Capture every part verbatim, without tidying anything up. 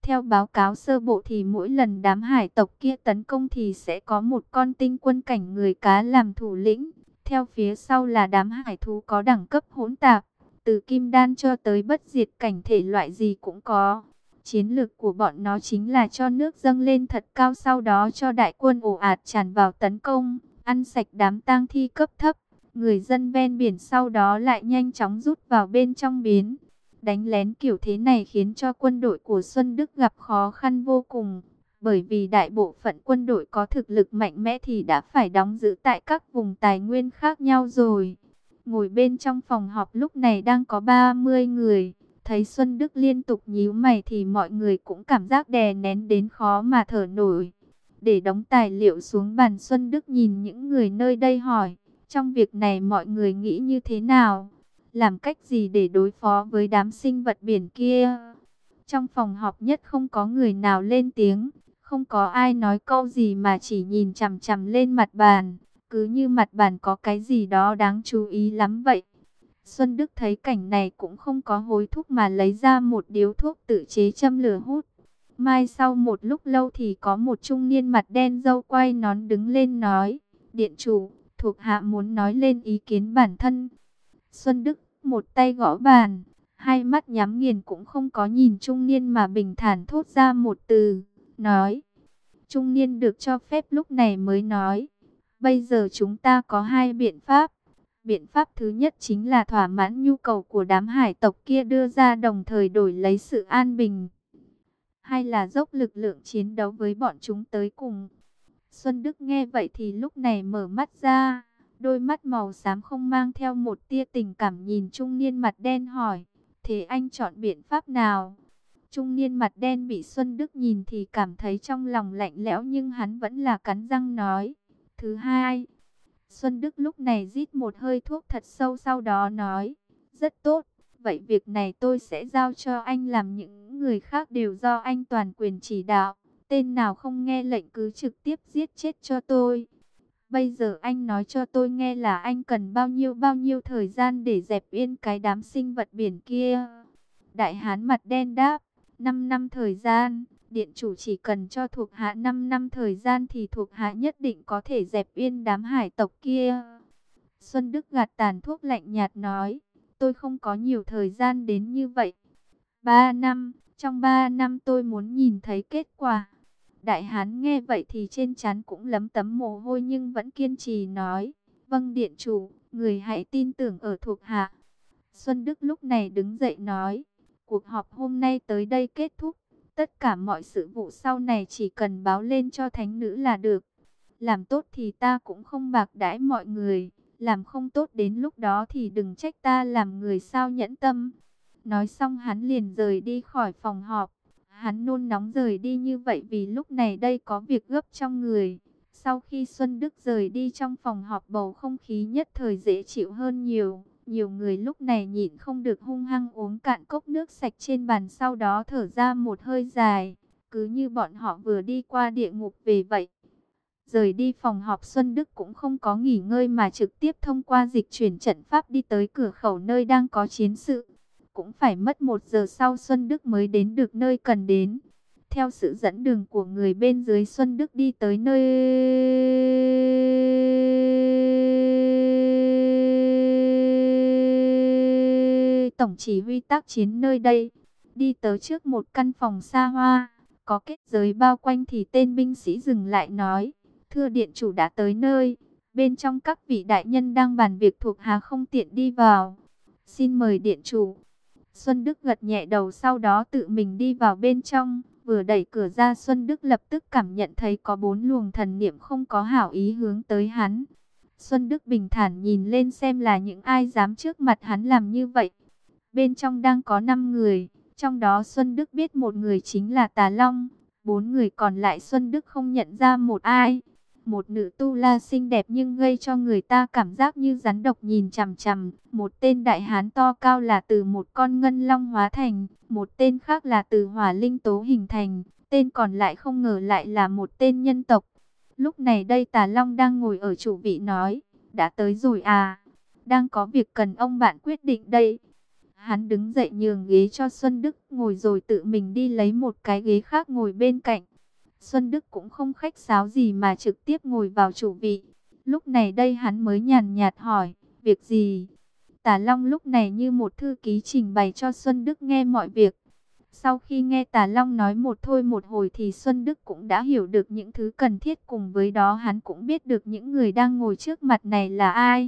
Theo báo cáo sơ bộ thì mỗi lần đám hải tộc kia tấn công thì sẽ có một con tinh quân cảnh người cá làm thủ lĩnh. Theo phía sau là đám hải thú có đẳng cấp hỗn tạp, từ kim đan cho tới bất diệt cảnh thể loại gì cũng có. Chiến lược của bọn nó chính là cho nước dâng lên thật cao, sau đó cho đại quân ồ ạt tràn vào tấn công, ăn sạch đám tang thi cấp thấp. Người dân ven biển sau đó lại nhanh chóng rút vào bên trong biến. Đánh lén kiểu thế này khiến cho quân đội của Xuân Đức gặp khó khăn vô cùng. Bởi vì đại bộ phận quân đội có thực lực mạnh mẽ thì đã phải đóng giữ tại các vùng tài nguyên khác nhau rồi. Ngồi bên trong phòng họp lúc này đang có ba mươi người. Thấy Xuân Đức liên tục nhíu mày thì mọi người cũng cảm giác đè nén đến khó mà thở nổi. Để đóng tài liệu xuống bàn, Xuân Đức nhìn những người nơi đây hỏi, trong việc này mọi người nghĩ như thế nào? Làm cách gì để đối phó với đám sinh vật biển kia? Trong phòng họp nhất không có người nào lên tiếng, không có ai nói câu gì mà chỉ nhìn chằm chằm lên mặt bàn, cứ như mặt bàn có cái gì đó đáng chú ý lắm vậy. Xuân Đức thấy cảnh này cũng không có hối thúc mà lấy ra một điếu thuốc tự chế châm lửa hút. Mai sau một lúc lâu thì có một trung niên mặt đen râu quai nón đứng lên nói, điện chủ, thuộc hạ muốn nói lên ý kiến bản thân. Xuân Đức một tay gõ bàn, hai mắt nhắm nghiền cũng không có nhìn trung niên mà bình thản thốt ra một từ, nói. Trung niên được cho phép lúc này mới nói, bây giờ chúng ta có hai biện pháp. Biện pháp thứ nhất chính là thỏa mãn nhu cầu của đám hải tộc kia đưa ra, đồng thời đổi lấy sự an bình. Hay là dốc lực lượng chiến đấu với bọn chúng tới cùng. Xuân Đức nghe vậy thì lúc này mở mắt ra. Đôi mắt màu xám không mang theo một tia tình cảm nhìn trung niên mặt đen hỏi, thế anh chọn biện pháp nào? Trung niên mặt đen bị Xuân Đức nhìn thì cảm thấy trong lòng lạnh lẽo, nhưng hắn vẫn là cắn răng nói, thứ hai. Xuân Đức lúc này rít một hơi thuốc thật sâu, sau đó nói, rất tốt, vậy việc này tôi sẽ giao cho anh làm, những người khác đều do anh toàn quyền chỉ đạo. Tên nào không nghe lệnh cứ trực tiếp giết chết cho tôi. Bây giờ anh nói cho tôi nghe là anh cần bao nhiêu bao nhiêu thời gian để dẹp yên cái đám sinh vật biển kia. Đại hán mặt đen đáp, năm năm thời gian. Điện chủ chỉ cần cho thuộc hạ năm năm thời gian thì thuộc hạ nhất định có thể dẹp yên đám hải tộc kia. Xuân Đức gạt tàn thuốc lạnh nhạt nói, tôi không có nhiều thời gian đến như vậy. Ba năm, trong ba năm tôi muốn nhìn thấy kết quả. Đại hán nghe vậy thì trên trán cũng lấm tấm mồ hôi nhưng vẫn kiên trì nói, vâng điện chủ, người hãy tin tưởng ở thuộc hạ. Xuân Đức lúc này đứng dậy nói, cuộc họp hôm nay tới đây kết thúc. Tất cả mọi sự vụ sau này chỉ cần báo lên cho thánh nữ là được. Làm tốt thì ta cũng không bạc đãi mọi người. Làm không tốt đến lúc đó thì đừng trách ta làm người sao nhẫn tâm. Nói xong hắn liền rời đi khỏi phòng họp. Hắn nôn nóng rời đi như vậy vì lúc này đây có việc gấp trong người. Sau khi Xuân Đức rời đi, trong phòng họp bầu không khí nhất thời dễ chịu hơn nhiều. Nhiều người lúc này nhịn không được hung hăng uống cạn cốc nước sạch trên bàn, sau đó thở ra một hơi dài, cứ như bọn họ vừa đi qua địa ngục về vậy. Rời đi phòng họp, Xuân Đức cũng không có nghỉ ngơi mà trực tiếp thông qua dịch chuyển trận pháp đi tới cửa khẩu nơi đang có chiến sự. Cũng phải mất một giờ sau Xuân Đức mới đến được nơi cần đến. Theo sự dẫn đường của người bên dưới, Xuân Đức đi tới nơi tổng chỉ huy tác chiến nơi đây. Đi tới trước một căn phòng xa hoa, có kết giới bao quanh thì tên binh sĩ dừng lại nói, thưa điện chủ đã tới nơi, bên trong các vị đại nhân đang bàn việc, thuộc hạ không tiện đi vào. Xin mời điện chủ. Xuân Đức gật nhẹ đầu, sau đó tự mình đi vào bên trong. Vừa đẩy cửa ra, Xuân Đức lập tức cảm nhận thấy có bốn luồng thần niệm không có hảo ý hướng tới hắn. Xuân Đức bình thản nhìn lên xem là những ai dám trước mặt hắn làm như vậy. Bên trong đang có năm người, trong đó Xuân Đức biết một người chính là Tà Long, bốn người còn lại Xuân Đức không nhận ra một ai. Một nữ tu la xinh đẹp nhưng gây cho người ta cảm giác như rắn độc nhìn chằm chằm. Một tên đại hán to cao là từ một con ngân long hóa thành, một tên khác là từ hỏa linh tố hình thành, tên còn lại không ngờ lại là một tên nhân tộc. Lúc này đây Tà Long đang ngồi ở chủ vị nói, đã tới rồi à, đang có việc cần ông bạn quyết định đây. Hắn đứng dậy nhường ghế cho Xuân Đức ngồi rồi tự mình đi lấy một cái ghế khác ngồi bên cạnh. Xuân Đức cũng không khách sáo gì mà trực tiếp ngồi vào chủ vị. Lúc này đây hắn mới nhàn nhạt hỏi, việc gì? Tả Long lúc này như một thư ký trình bày cho Xuân Đức nghe mọi việc. Sau khi nghe Tả Long nói một thôi một hồi thì Xuân Đức cũng đã hiểu được những thứ cần thiết, cùng với đó hắn cũng biết được những người đang ngồi trước mặt này là ai.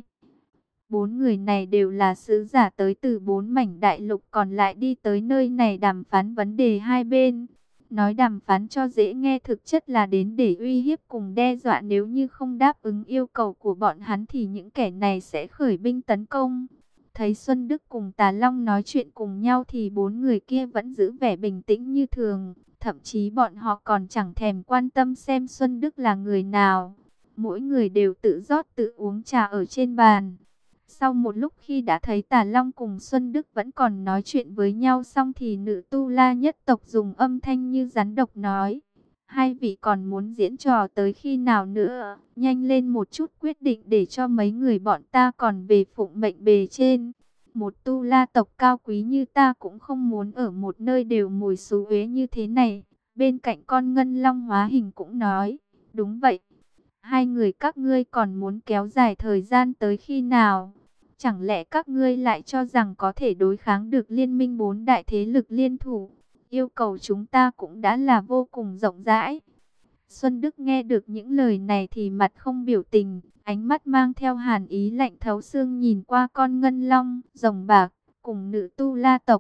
Bốn người này đều là sứ giả tới từ bốn mảnh đại lục còn lại đi tới nơi này đàm phán vấn đề hai bên. Nói đàm phán cho dễ nghe, thực chất là đến để uy hiếp cùng đe dọa, nếu như không đáp ứng yêu cầu của bọn hắn thì những kẻ này sẽ khởi binh tấn công. Thấy Xuân Đức cùng Tà Long nói chuyện cùng nhau thì bốn người kia vẫn giữ vẻ bình tĩnh như thường. Thậm chí bọn họ còn chẳng thèm quan tâm xem Xuân Đức là người nào. Mỗi người đều tự rót tự uống trà ở trên bàn. Sau một lúc khi đã thấy Tà Long cùng Xuân Đức vẫn còn nói chuyện với nhau xong thì nữ tu la nhất tộc dùng âm thanh như rắn độc nói: hai vị còn muốn diễn trò tới khi nào nữa? Nhanh lên một chút quyết định để cho mấy người bọn ta còn về phụng mệnh bề trên. Một tu la tộc cao quý như ta cũng không muốn ở một nơi đều mùi xú uế như thế này. Bên cạnh con ngân long hóa hình cũng nói: đúng vậy. Hai người các ngươi còn muốn kéo dài thời gian tới khi nào? Chẳng lẽ các ngươi lại cho rằng có thể đối kháng được liên minh bốn đại thế lực liên thủ? Yêu cầu chúng ta cũng đã là vô cùng rộng rãi. Xuân Đức nghe được những lời này thì mặt không biểu tình, ánh mắt mang theo hàn ý lạnh thấu xương nhìn qua con ngân long, rồng bạc, cùng nữ tu la tộc.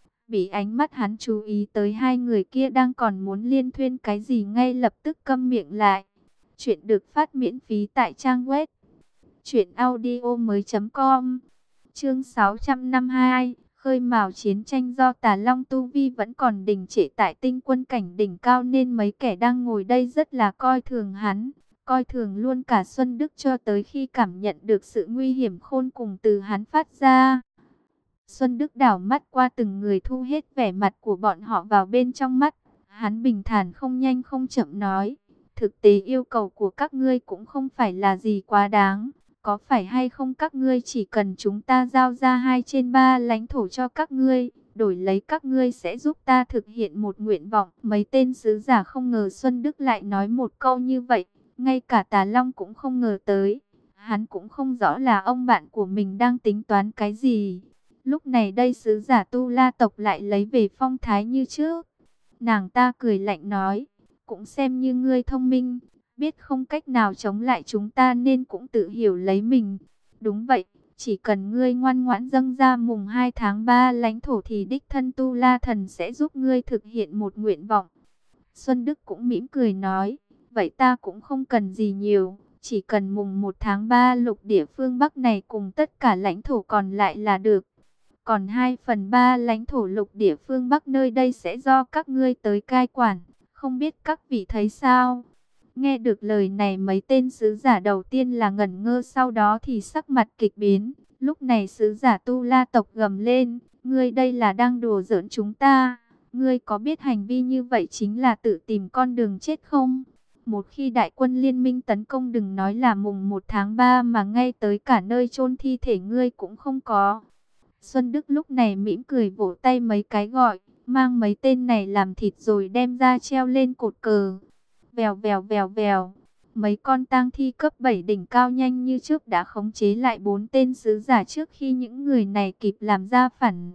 Bị ánh mắt hắn chú ý tới hai người kia đang còn muốn liên thuyên cái gì, ngay lập tức câm miệng lại. Chuyện được phát miễn phí tại trang web truyện audio mới chấm com. Chương sáu trăm năm mươi hai, khơi mào chiến tranh. Do Tà Long tu vi vẫn còn đình trệ tại tinh quân cảnh đỉnh cao nên mấy kẻ đang ngồi đây rất là coi thường hắn, coi thường luôn cả Xuân Đức, cho tới khi cảm nhận được sự nguy hiểm khôn cùng từ hắn phát ra. Xuân Đức đảo mắt qua từng người, thu hết vẻ mặt của bọn họ vào bên trong mắt. Hắn bình thản không nhanh không chậm nói: thực tế yêu cầu của các ngươi cũng không phải là gì quá đáng. Có phải hay không các ngươi chỉ cần chúng ta giao ra hai trên ba lãnh thổ cho các ngươi, đổi lấy các ngươi sẽ giúp ta thực hiện một nguyện vọng. Mấy tên sứ giả không ngờ Xuân Đức lại nói một câu như vậy, ngay cả Tà Long cũng không ngờ tới. Hắn cũng không rõ là ông bạn của mình đang tính toán cái gì. Lúc này đây sứ giả Tu La tộc lại lấy về phong thái như trước. Nàng ta cười lạnh nói: cũng xem như ngươi thông minh, biết không cách nào chống lại chúng ta nên cũng tự hiểu lấy mình. Đúng vậy, chỉ cần ngươi ngoan ngoãn dâng ra mùng hai tháng ba lãnh thổ thì đích thân Tu La thần sẽ giúp ngươi thực hiện một nguyện vọng. Xuân Đức cũng mỉm cười nói: vậy ta cũng không cần gì nhiều, chỉ cần mùng một tháng ba lục địa phương Bắc này cùng tất cả lãnh thổ còn lại là được. Còn hai phần ba lãnh thổ lục địa phương Bắc nơi đây sẽ do các ngươi tới cai quản, không biết các vị thấy sao? Nghe được lời này, mấy tên sứ giả đầu tiên là ngẩn ngơ, sau đó thì sắc mặt kịch biến. Lúc này sứ giả Tu La tộc gầm lên: ngươi đây là đang đùa giỡn chúng ta? Ngươi có biết hành vi như vậy chính là tự tìm con đường chết không? Một khi đại quân liên minh tấn công, đừng nói là mùng một tháng ba mà ngay tới cả nơi chôn thi thể ngươi cũng không có. Xuân Đức lúc này mỉm cười vỗ tay mấy cái gọi: mang mấy tên này làm thịt rồi đem ra treo lên cột cờ. Vèo vèo vèo vèo, mấy con tang thi cấp bảy đỉnh cao nhanh như trước đã khống chế lại bốn tên sứ giả trước khi những người này kịp làm ra phản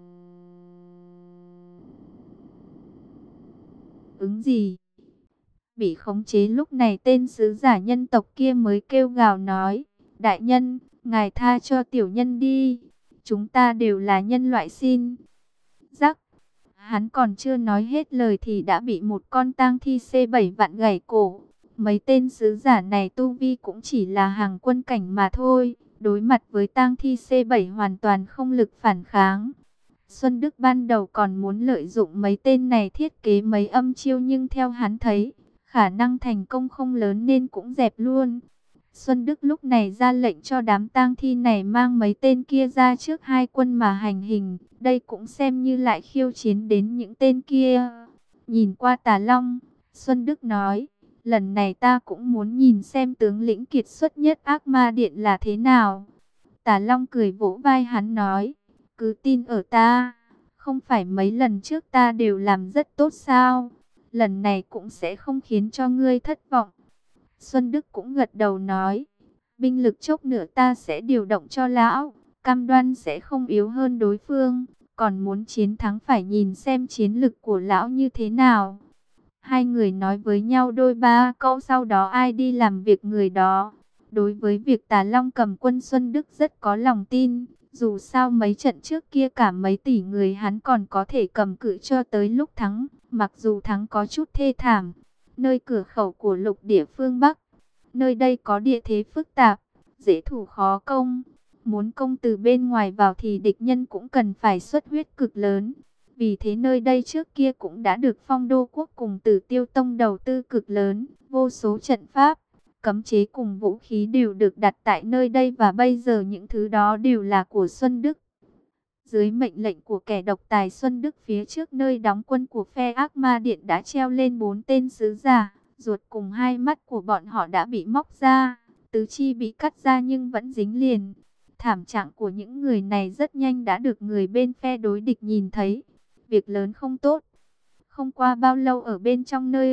ứng gì. Bị khống chế lúc này, tên sứ giả nhân tộc kia mới kêu gào nói: đại nhân, ngài tha cho tiểu nhân đi, chúng ta đều là nhân loại xin. Rắc, hắn còn chưa nói hết lời thì đã bị một con tang thi C bảy vặn gãy cổ. Mấy tên sứ giả này tu vi cũng chỉ là hàng quân cảnh mà thôi, đối mặt với tang thi C bảy hoàn toàn không lực phản kháng. Xuân Đức ban đầu còn muốn lợi dụng mấy tên này thiết kế mấy âm chiêu, nhưng theo hắn thấy khả năng thành công không lớn nên cũng dẹp luôn. Xuân Đức lúc này ra lệnh cho đám tang thi này mang mấy tên kia ra trước hai quân mà hành hình. Đây cũng xem như lại khiêu chiến đến những tên kia. Nhìn qua Tà Long, Xuân Đức nói: lần này ta cũng muốn nhìn xem tướng lĩnh kiệt xuất nhất Ác Ma Điện là thế nào. Tà Long cười vỗ vai hắn nói: cứ tin ở ta. Không phải mấy lần trước ta đều làm rất tốt sao? Lần này cũng sẽ không khiến cho ngươi thất vọng. Xuân Đức cũng gật đầu nói, binh lực chốc nữa ta sẽ điều động cho lão, cam đoan sẽ không yếu hơn đối phương. Còn muốn chiến thắng phải nhìn xem chiến lực của lão như thế nào. Hai người nói với nhau đôi ba câu, sau đó ai đi làm việc người đó. Đối với việc Tà Long cầm quân, Xuân Đức rất có lòng tin. Dù sao mấy trận trước kia cả mấy tỷ người hắn còn có thể cầm cự cho tới lúc thắng. Mặc dù thắng có chút thê thảm. Nơi cửa khẩu của lục địa phương Bắc, nơi đây có địa thế phức tạp, dễ thủ khó công. Muốn công từ bên ngoài vào thì địch nhân cũng cần phải xuất huyết cực lớn. Vì thế nơi đây trước kia cũng đã được Phong Đô Quốc cùng Tử Tiêu Tông đầu tư cực lớn. Vô số trận pháp, cấm chế cùng vũ khí đều được đặt tại nơi đây, và bây giờ những thứ đó đều là của Xuân Đức. Dưới mệnh lệnh của kẻ độc tài Xuân Đức, phía trước nơi đóng quân của phe Ác Ma Điện đã treo lên bốn tên sứ giả. Ruột cùng hai mắt của bọn họ đã bị móc ra, tứ chi bị cắt ra nhưng vẫn dính liền. Thảm trạng của những người này rất nhanh đã được người bên phe đối địch nhìn thấy. Việc lớn không tốt. Không qua bao lâu, ở bên trong nơi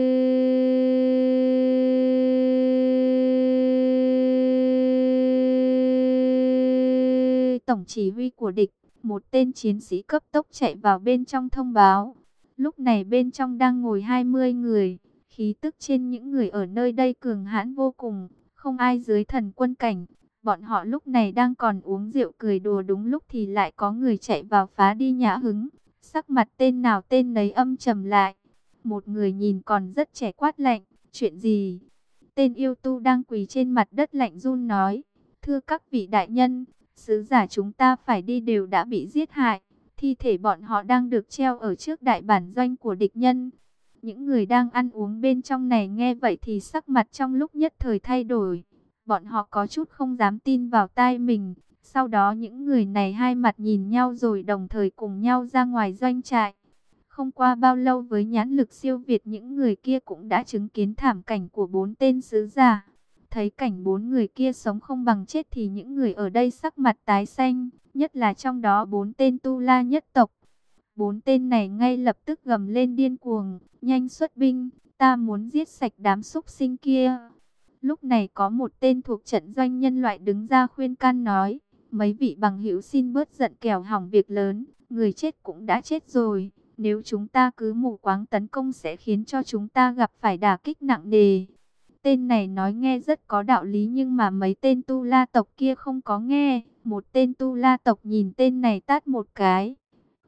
tổng chỉ huy của địch, một tên chiến sĩ cấp tốc chạy vào bên trong thông báo. Lúc này bên trong đang ngồi hai mươi người. Khí tức trên những người ở nơi đây cường hãn vô cùng, không ai dưới thần quân cảnh. Bọn họ lúc này đang còn uống rượu cười đùa, đúng lúc thì lại có người chạy vào phá đi nhã hứng. Sắc mặt tên nào tên nấy âm trầm lại. Một người nhìn còn rất trẻ quát lạnh, chuyện gì? Tên yêu tu đang quỳ trên mặt đất lạnh run nói, thưa các vị đại nhân, sứ giả chúng ta phải đi đều đã bị giết hại. Thi thể bọn họ đang được treo ở trước đại bản doanh của địch nhân. Những người đang ăn uống bên trong này nghe vậy thì sắc mặt trong lúc nhất thời thay đổi. Bọn họ có chút không dám tin vào tai mình. Sau đó những người này hai mặt nhìn nhau rồi đồng thời cùng nhau ra ngoài doanh trại. Không qua bao lâu, với nhãn lực siêu việt, những người kia cũng đã chứng kiến thảm cảnh của bốn tên sứ giả. Thấy cảnh bốn người kia sống không bằng chết thì những người ở đây sắc mặt tái xanh, nhất là trong đó bốn tên Tu La nhất tộc. Bốn tên này ngay lập tức gầm lên điên cuồng, nhanh xuất binh, ta muốn giết sạch đám súc sinh kia. Lúc này có một tên thuộc trận doanh nhân loại đứng ra khuyên can nói, mấy vị bằng hữu xin bớt giận kẻo hỏng việc lớn, người chết cũng đã chết rồi. Nếu chúng ta cứ mù quáng tấn công sẽ khiến cho chúng ta gặp phải đả kích nặng nề. Tên này nói nghe rất có đạo lý, nhưng mà mấy tên Tu La tộc kia không có nghe. Một tên Tu La tộc nhìn tên này tát một cái.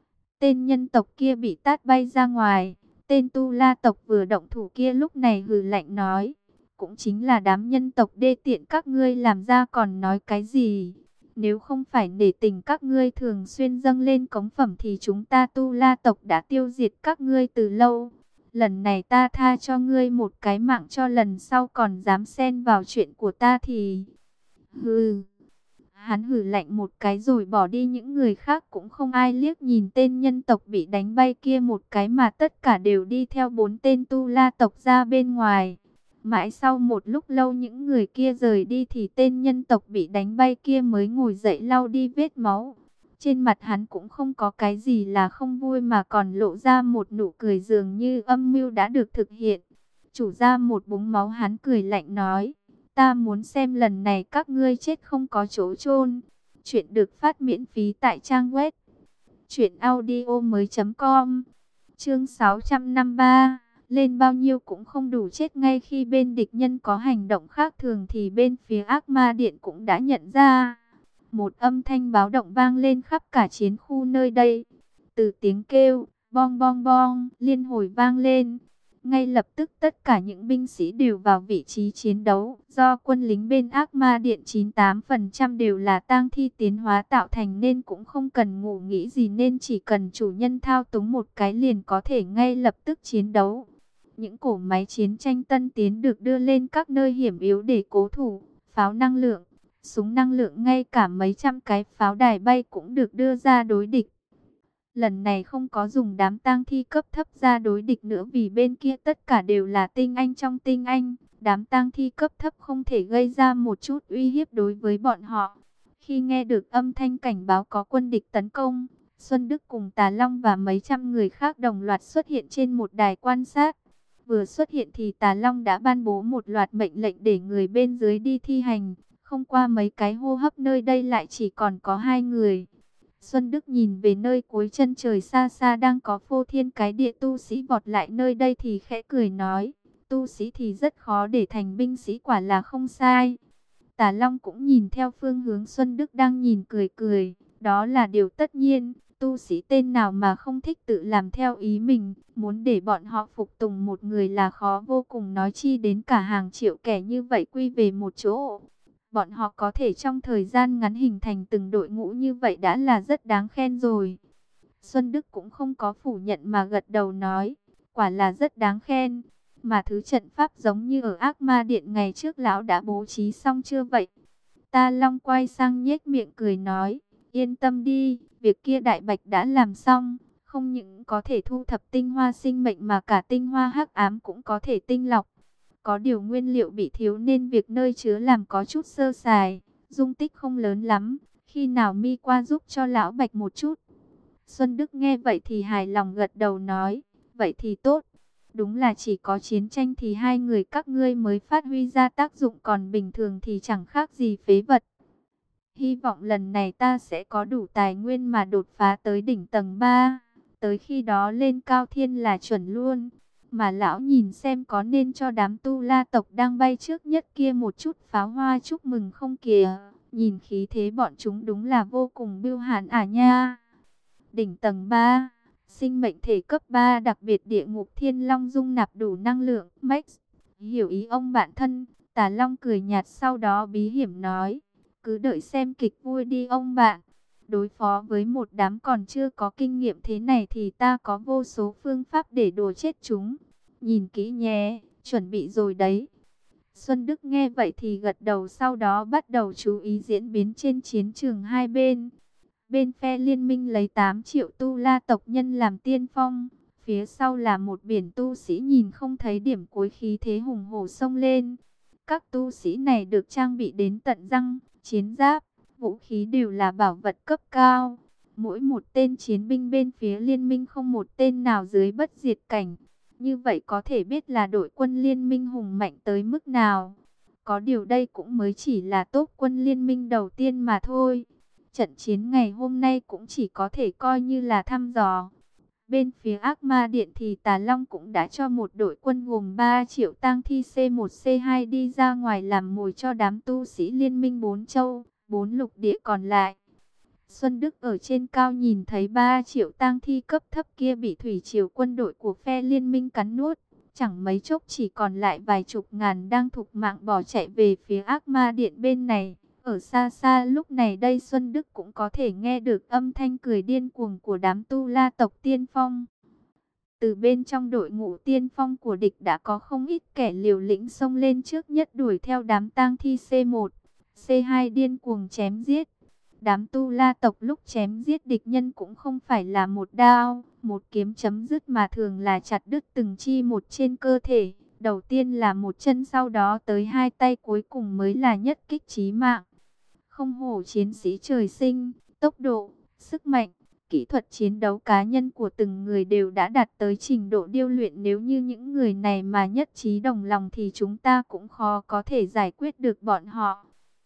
Tên nhân tộc kia bị tát bay ra ngoài. Tên Tu La tộc vừa động thủ kia lúc này hừ lạnh nói, cũng chính là đám nhân tộc đê tiện các ngươi làm ra còn nói cái gì? Nếu không phải nể tình các ngươi thường xuyên dâng lên cống phẩm thì chúng ta Tu La tộc đã tiêu diệt các ngươi từ lâu. Lần này ta tha cho ngươi một cái mạng, cho lần sau còn dám xen vào chuyện của ta thì... Hừ. Hắn hừ lạnh một cái rồi bỏ đi. Những người khác cũng không ai liếc nhìn tên nhân tộc bị đánh bay kia một cái, mà tất cả đều đi theo bốn tên Tu La tộc ra bên ngoài. Mãi sau một lúc lâu những người kia rời đi thì tên nhân tộc bị đánh bay kia mới ngồi dậy lau đi vết máu. Trên mặt hắn cũng không có cái gì là không vui, mà còn lộ ra một nụ cười dường như âm mưu đã được thực hiện. Chủ ra một búng máu, hắn cười lạnh nói, ta muốn xem lần này các ngươi chết không có chỗ chôn. Chuyện được phát miễn phí tại trang web truyện audio mới chấm com. Chương sáu trăm năm mươi ba. Lên bao nhiêu cũng không đủ. Chết ngay khi bên địch nhân có hành động khác thường thì bên phía Ác Ma Điện cũng đã nhận ra. Một âm thanh báo động vang lên khắp cả chiến khu nơi đây. Từ tiếng kêu bong bong bong liên hồi vang lên, ngay lập tức tất cả những binh sĩ đều vào vị trí chiến đấu. Do quân lính bên Ác Ma Điện chín mươi tám phần trăm đều là tang thi tiến hóa tạo thành nên cũng không cần ngủ nghĩ gì, nên chỉ cần chủ nhân thao túng một cái liền có thể ngay lập tức chiến đấu. Những cổ máy chiến tranh tân tiến được đưa lên các nơi hiểm yếu để cố thủ. Pháo năng lượng, súng năng lượng, ngay cả mấy trăm cái pháo đài bay cũng được đưa ra đối địch. Lần này không có dùng đám tang thi cấp thấp ra đối địch nữa, vì bên kia tất cả đều là tinh anh trong tinh anh. Đám tang thi cấp thấp không thể gây ra một chút uy hiếp đối với bọn họ. Khi nghe được âm thanh cảnh báo có quân địch tấn công, Xuân Đức cùng Tà Long và mấy trăm người khác đồng loạt xuất hiện trên một đài quan sát. Vừa xuất hiện thì Tà Long đã ban bố một loạt mệnh lệnh để người bên dưới đi thi hành. Không qua mấy cái hô hấp nơi đây lại chỉ còn có hai người. Xuân Đức nhìn về nơi cuối chân trời xa xa đang có phô thiên cái địa tu sĩ vọt lại nơi đây thì khẽ cười nói, tu sĩ thì rất khó để thành binh sĩ, quả là không sai. Tà Long cũng nhìn theo phương hướng Xuân Đức đang nhìn, cười cười, đó là điều tất nhiên, tu sĩ tên nào mà không thích tự làm theo ý mình, muốn để bọn họ phục tùng một người là khó vô cùng, nói chi đến cả hàng triệu kẻ như vậy quy về một chỗ. Bọn họ có thể trong thời gian ngắn hình thành từng đội ngũ như vậy đã là rất đáng khen rồi. Xuân Đức cũng không có phủ nhận mà gật đầu nói, quả là rất đáng khen. Mà thứ trận pháp giống như ở Ác Ma Điện ngày trước lão đã bố trí xong chưa vậy? Ta Long quay sang nhếch miệng cười nói, yên tâm đi, việc kia Đại Bạch đã làm xong. Không những có thể thu thập tinh hoa sinh mệnh mà cả tinh hoa hắc ám cũng có thể tinh lọc. Có điều nguyên liệu bị thiếu nên việc nơi chứa làm có chút sơ sài, dung tích không lớn lắm. Khi nào mi qua giúp cho lão Bạch một chút. Xuân Đức nghe vậy thì hài lòng gật đầu nói, vậy thì tốt. Đúng là chỉ có chiến tranh thì hai người các ngươi mới phát huy ra tác dụng, còn bình thường thì chẳng khác gì phế vật. Hy vọng lần này ta sẽ có đủ tài nguyên mà đột phá tới đỉnh tầng ba. Tới khi đó lên cao thiên là chuẩn luôn. Mà lão nhìn xem có nên cho đám tu la tộc đang bay trước nhất kia một chút pháo hoa chúc mừng không kìa. Nhìn khí thế bọn chúng đúng là vô cùng bưu hãn à nha. Đỉnh tầng ba, sinh mệnh thể cấp ba đặc biệt địa ngục thiên long dung nạp đủ năng lượng. Max, hiểu ý ông bạn thân. Tà Long cười nhạt sau đó bí hiểm nói, cứ đợi xem kịch vui đi ông bạn. Đối phó với một đám còn chưa có kinh nghiệm thế này thì ta có vô số phương pháp để đùa chết chúng. Nhìn kỹ nhé, chuẩn bị rồi đấy. Xuân Đức nghe vậy thì gật đầu, sau đó bắt đầu chú ý diễn biến trên chiến trường hai bên. Bên phe liên minh lấy tám triệu tu la tộc nhân làm tiên phong. Phía sau là một biển tu sĩ nhìn không thấy điểm cuối, khí thế hùng hổ xông lên. Các tu sĩ này được trang bị đến tận răng, chiến giáp, vũ khí đều là bảo vật cấp cao. Mỗi một tên chiến binh bên phía liên minh không một tên nào dưới bất diệt cảnh. Như vậy có thể biết là đội quân liên minh hùng mạnh tới mức nào. Có điều đây cũng mới chỉ là top quân liên minh đầu tiên mà thôi. Trận chiến ngày hôm nay cũng chỉ có thể coi như là thăm dò. Bên phía Ác Ma Điện thì Tà Long cũng đã cho một đội quân gồm ba triệu tang thi C một C hai đi ra ngoài làm mồi cho đám tu sĩ liên minh bốn châu, bốn lục địa còn lại. Xuân Đức ở trên cao nhìn thấy ba triệu tang thi cấp thấp kia bị thủy triều quân đội của phe liên minh cắn nuốt. Chẳng mấy chốc chỉ còn lại vài chục ngàn đang thục mạng bỏ chạy về phía Ác Ma Điện bên này. Ở xa xa lúc này đây Xuân Đức cũng có thể nghe được âm thanh cười điên cuồng của đám tu la tộc tiên phong. Từ bên trong đội ngũ tiên phong của địch đã có không ít kẻ liều lĩnh xông lên trước nhất đuổi theo đám tang thi C một, C hai điên cuồng chém giết. Đám tu la tộc lúc chém giết địch nhân cũng không phải là một đao, một kiếm chấm dứt mà thường là chặt đứt từng chi một trên cơ thể. Đầu tiên là một chân, sau đó tới hai tay, cuối cùng mới là nhất kích chí mạng. Không hổ chiến sĩ trời sinh, tốc độ, sức mạnh, kỹ thuật chiến đấu cá nhân của từng người đều đã đạt tới trình độ điêu luyện. Nếu như những người này mà nhất trí đồng lòng thì chúng ta cũng khó có thể giải quyết được bọn họ.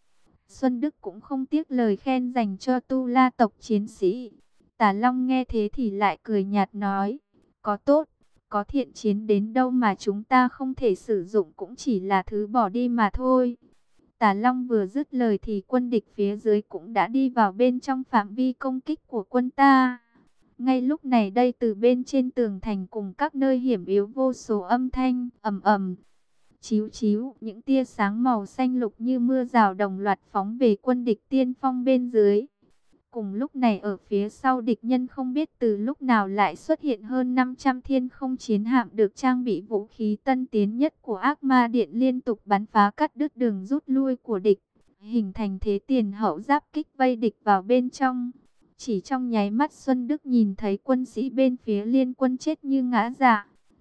Xuân Đức cũng không tiếc lời khen dành cho tu la tộc chiến sĩ. Tà Long nghe thế thì lại cười nhạt nói, có tốt, có thiện chiến đến đâu mà chúng ta không thể sử dụng, cũng chỉ là thứ bỏ đi mà thôi. Tà Long vừa dứt lời thì quân địch phía dưới cũng đã đi vào bên trong phạm vi công kích của quân ta. Ngay lúc này đây từ bên trên tường thành cùng các nơi hiểm yếu vô số âm thanh ầm ầm, chíu chíu, những tia sáng màu xanh lục như mưa rào đồng loạt phóng về quân địch tiên phong bên dưới. Cùng lúc này ở phía sau địch nhân không biết từ lúc nào lại xuất hiện hơn năm trăm thiên không chiến hạm được trang bị vũ khí tân tiến nhất của Ác Ma Điện, liên tục bắn phá cắt đứt đường rút lui của địch, hình thành thế tiền hậu giáp kích vây địch vào bên trong. Chỉ trong nháy mắt Xuân Đức nhìn thấy quân sĩ bên phía liên quân chết như ngã dạ.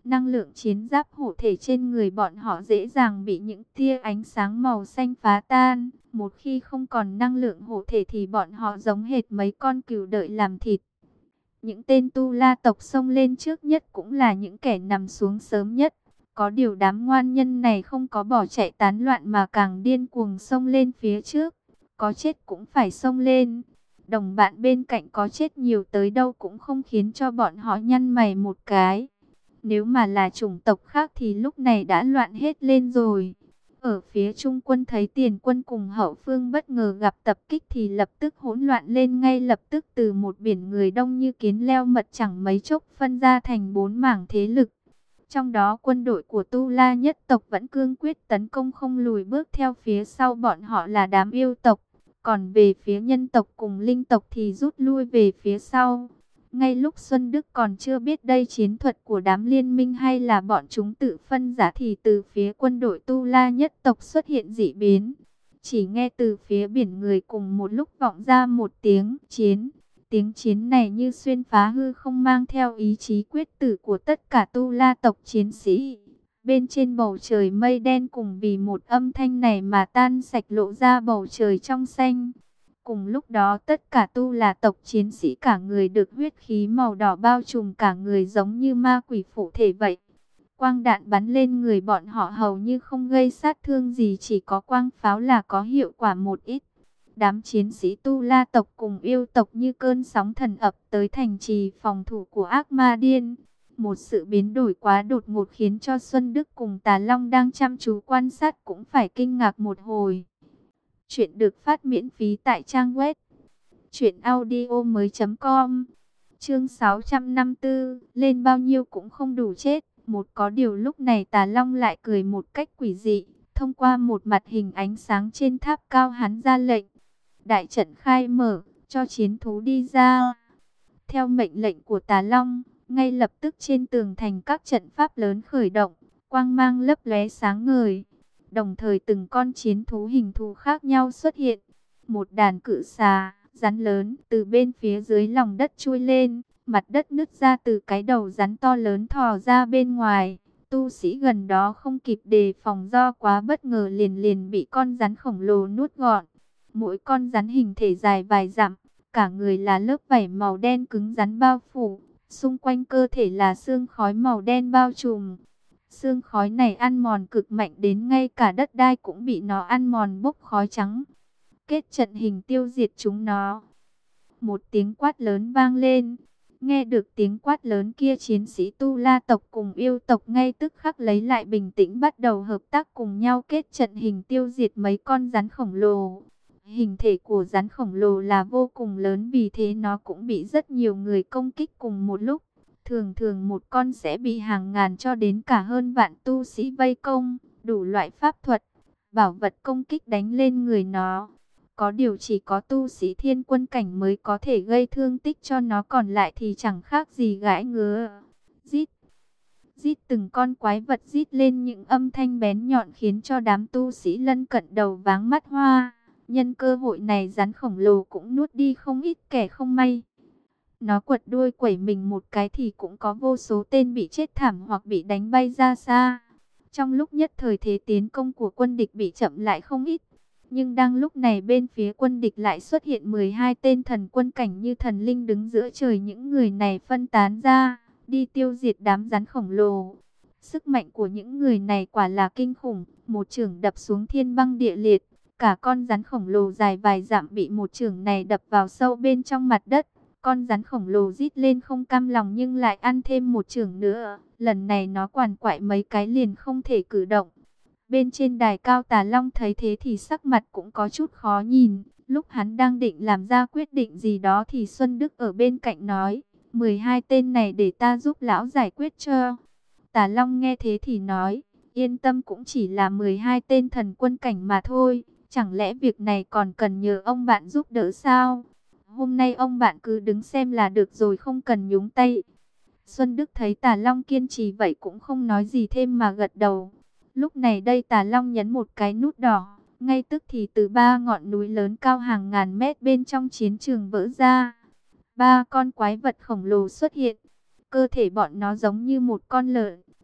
Năng lượng chiến giáp hộ thể trên người bọn họ dễ dàng bị những tia ánh sáng màu xanh phá tan. Một khi không còn năng lượng hộ thể thì bọn họ giống hệt mấy con cừu đợi làm thịt. Những tên tu la tộc xông lên trước nhất cũng là những kẻ nằm xuống sớm nhất. Có điều đám ngoan nhân này không có bỏ chạy tán loạn mà càng điên cuồng xông lên phía trước. Có chết cũng phải xông lên. Đồng bạn bên cạnh có chết nhiều tới đâu cũng không khiến cho bọn họ nhăn mày một cái. Nếu mà là chủng tộc khác thì lúc này đã loạn hết lên rồi. Ở phía Trung quân thấy tiền quân cùng hậu phương bất ngờ gặp tập kích thì lập tức hỗn loạn lên ngay lập tức, từ một biển người đông như kiến leo mật chẳng mấy chốc phân ra thành bốn mảng thế lực. Trong đó quân đội của Tu La nhất tộc vẫn cương quyết tấn công không lùi bước, theo phía sau bọn họ là đám yêu tộc. Còn về phía nhân tộc cùng linh tộc thì rút lui về phía sau. Ngay lúc Xuân Đức còn chưa biết đây chiến thuật của đám liên minh hay là bọn chúng tự phân giá thì từ phía quân đội Tu La nhất tộc xuất hiện dị biến. Chỉ nghe từ phía biển người cùng một lúc vọng ra một tiếng chiến. Tiếng chiến này như xuyên phá hư không, mang theo ý chí quyết tử của tất cả Tu La tộc chiến sĩ. Bên trên bầu trời mây đen cùng vì một âm thanh này mà tan sạch, lộ ra bầu trời trong xanh. Cùng lúc đó tất cả Tu La tộc chiến sĩ cả người được huyết khí màu đỏ bao trùm cả người, giống như ma quỷ phụ thể vậy. Quang đạn bắn lên người bọn họ hầu như không gây sát thương gì, chỉ có quang pháo là có hiệu quả một ít. Đám chiến sĩ Tu La tộc cùng yêu tộc như cơn sóng thần ập tới thành trì phòng thủ của ác ma điên. Một sự biến đổi quá đột ngột khiến cho Xuân Đức cùng Tà Long đang chăm chú quan sát cũng phải kinh ngạc một hồi. Chuyện được phát miễn phí tại trang web truyện audio mới chấm com. Chương sáu trăm năm mươi tư, lên bao nhiêu cũng không đủ chết. Một có điều lúc này Tà Long lại cười một cách quỷ dị. Thông qua một mặt hình ánh sáng trên tháp cao, hắn ra lệnh. Đại trận khai mở, cho chiến thú đi ra. Theo mệnh lệnh của Tà Long, ngay lập tức trên tường thành các trận pháp lớn khởi động, quang mang lấp lóe sáng ngời. Đồng thời từng con chiến thú hình thù khác nhau xuất hiện. Một đàn cự xà, rắn lớn từ bên phía dưới lòng đất chui lên, mặt đất nứt ra từ cái đầu rắn to lớn thò ra bên ngoài. Tu sĩ gần đó không kịp đề phòng, do quá bất ngờ liền liền bị con rắn khổng lồ nuốt gọn. Mỗi con rắn hình thể dài vài dặm, cả người là lớp vảy màu đen cứng rắn bao phủ, xung quanh cơ thể là sương khói màu đen bao trùm. Sương khói này ăn mòn cực mạnh đến ngay cả đất đai cũng bị nó ăn mòn bốc khói trắng. Kết trận hình tiêu diệt chúng nó. Một tiếng quát lớn vang lên. Nghe được tiếng quát lớn kia, chiến sĩ Tu La tộc cùng yêu tộc ngay tức khắc lấy lại bình tĩnh, bắt đầu hợp tác cùng nhau kết trận hình tiêu diệt mấy con rắn khổng lồ. Hình thể của rắn khổng lồ là vô cùng lớn, vì thế nó cũng bị rất nhiều người công kích cùng một lúc. Thường thường một con sẽ bị hàng ngàn cho đến cả hơn vạn tu sĩ vây công, đủ loại pháp thuật, bảo vật công kích đánh lên người nó. Có điều chỉ có tu sĩ thiên quân cảnh mới có thể gây thương tích cho nó, còn lại thì chẳng khác gì gãi ngứa. Rít, rít, từng con quái vật rít lên những âm thanh bén nhọn khiến cho đám tu sĩ lân cận đầu váng mắt hoa. Nhân cơ hội này rắn khổng lồ cũng nuốt đi không ít kẻ không may. Nó quật đuôi quẩy mình một cái thì cũng có vô số tên bị chết thảm hoặc bị đánh bay ra xa. Trong lúc nhất thời thế tiến công của quân địch bị chậm lại không ít. Nhưng đang lúc này bên phía quân địch lại xuất hiện mười hai tên thần quân cảnh như thần linh đứng giữa trời. Những người này phân tán ra, đi tiêu diệt đám rắn khổng lồ. Sức mạnh của những người này quả là kinh khủng. Một chưởng đập xuống thiên băng địa liệt. Cả con rắn khổng lồ dài vài dặm bị một chưởng này đập vào sâu bên trong mặt đất. Con rắn khổng lồ rít lên không cam lòng nhưng lại ăn thêm một chưởng nữa. Lần này nó quằn quại mấy cái liền không thể cử động. Bên trên đài cao, Tà Long thấy thế thì sắc mặt cũng có chút khó nhìn. Lúc hắn đang định làm ra quyết định gì đó thì Xuân Đức ở bên cạnh nói, mười hai tên này để ta giúp lão giải quyết cho. Tà Long nghe thế thì nói, yên tâm, cũng chỉ là mười hai tên thần quân cảnh mà thôi. Chẳng lẽ việc này còn cần nhờ ông bạn giúp đỡ sao? Hôm nay ông bạn cứ đứng xem là được rồi, không cần nhúng tay. Xuân Đức thấy Tà Long kiên trì vậy cũng không nói gì thêm mà gật đầu. Lúc này đây Tà Long nhấn một cái nút đỏ, ngay tức thì từ ba ngọn núi lớn cao hàng ngàn mét bên trong chiến trường vỡ ra. Ba con quái vật khổng lồ xuất hiện. Cơ thể bọn nó giống như một con lợn,